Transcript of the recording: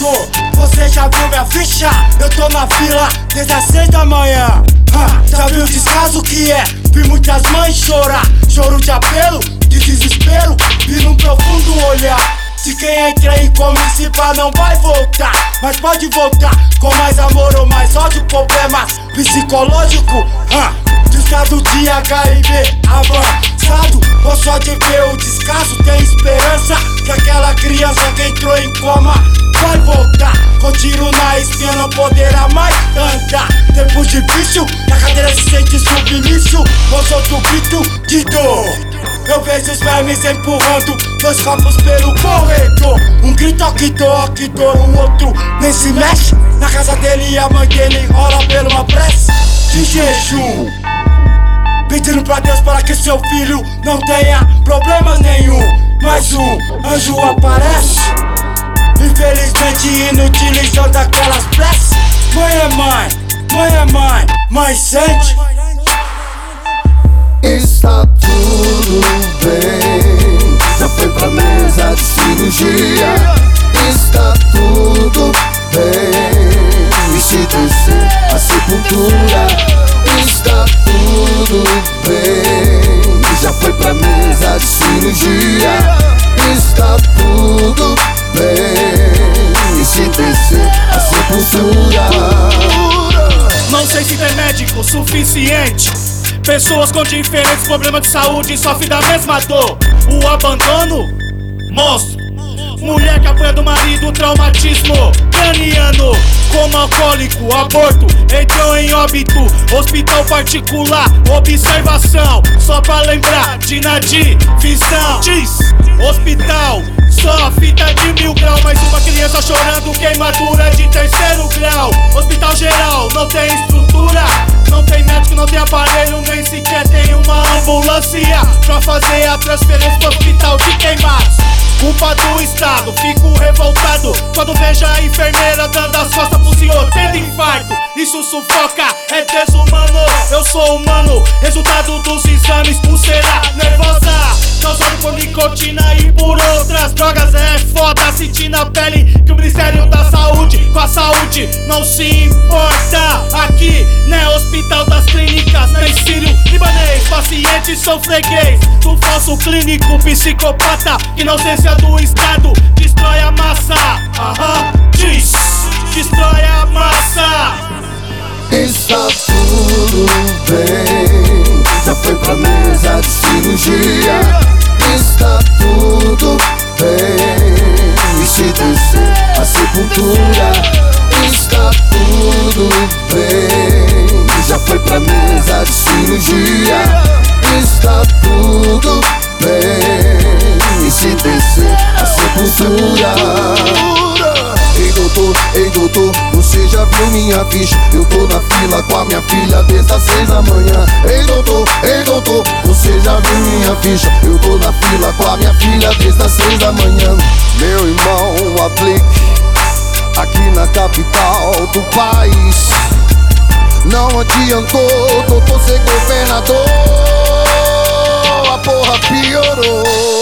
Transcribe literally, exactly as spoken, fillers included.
doutor, você já viu minha ficha? Eu tô na fila desde as seis da manhã. ah, Já viu o descaso que é? Vi muitas mães chorar, choro de apelo, de desespero, vi num profundo olhar. Se quem entra em coma se pá não vai voltar, mas pode voltar com mais amor ou mais ódio, problemas psicológicos. ah, Descaso de H I V avançado, ou só de ver o descaso tem esperança que aquela criança que entrou em coma vai voltar. Com tiro na espinha não poderá mais andar. Tempo difícil, na cadeira se sente submisso, com outro grito de dor. Eu vejo os vermes empurrando dois copos pelo corredor. Um grito aqui dor, aqui dor, o outro nem se mexe. Na casa dele e a mãe dele ora por uma prece de jejum, pedindo pra Deus para que seu filho não tenha problemas nenhum. Mas um anjo aparece, infelizmente inutilizando aquelas preces. Mãe é mãe, mãe é mãe, mãe sente. Está tudo bem, já foi pra mesa de cirurgia. Está tudo bem, e se descer a sepultura. Está tudo bem, já foi pra mesa de cirurgia. Está tudo bem, e se descer a sepultura. Não sei se tem médico suficiente. Pessoas com diferentes problemas de saúde sofrem da mesma dor. O abandono, monstro. Mulher que apanha do marido, traumatismo craniano. Como alcoólico, aborto, entrou em óbito. Hospital particular, observação. Só pra lembrar de Nadir, visão. Diz, hospital, só fita de mil grau. Mais uma criança chorando, queimadura de terceiro grau. Hospital geral, não tem estrutura, não tem médico, não tem aparelho, nem sequer tem uma ambulância pra fazer a transferência pro hospital de Queimados. Culpa do Estado, fico revoltado quando vejo a enfermeira dando as costas pro senhor tendo infarto. Isso sufoca, é desumano. Eu sou humano, resultado dos exames, pulseira nervosa causado por nicotina e por outras drogas. É foda sentir na pele que o Ministério da Saúde com a saúde não se importa. Aqui não é hospital das clínicas, nem sírio libanês. Pacientes são freguês do falso clínico psicopata. Inocência do Estado destrói a massa. Aham, diz, destrói a massa. Está tudo bem, já foi pra mesa de cirurgia. Está tudo bem, e se descer a sepultura. Está tudo bem, já foi pra mesa de cirurgia. Está tudo bem, e se descer a sepultura. Ei doutor, ei doutor, você já viu minha ficha? Eu tô na fila com a minha filha desde as seis da manhã. Ei doutor, ei doutor, você já viu minha ficha? Eu tô na fila com a minha filha desde as seis da manhã. Meu irmão, aplique aqui na capital do país. Não adiantou, doutor ser governador, a porra piorou.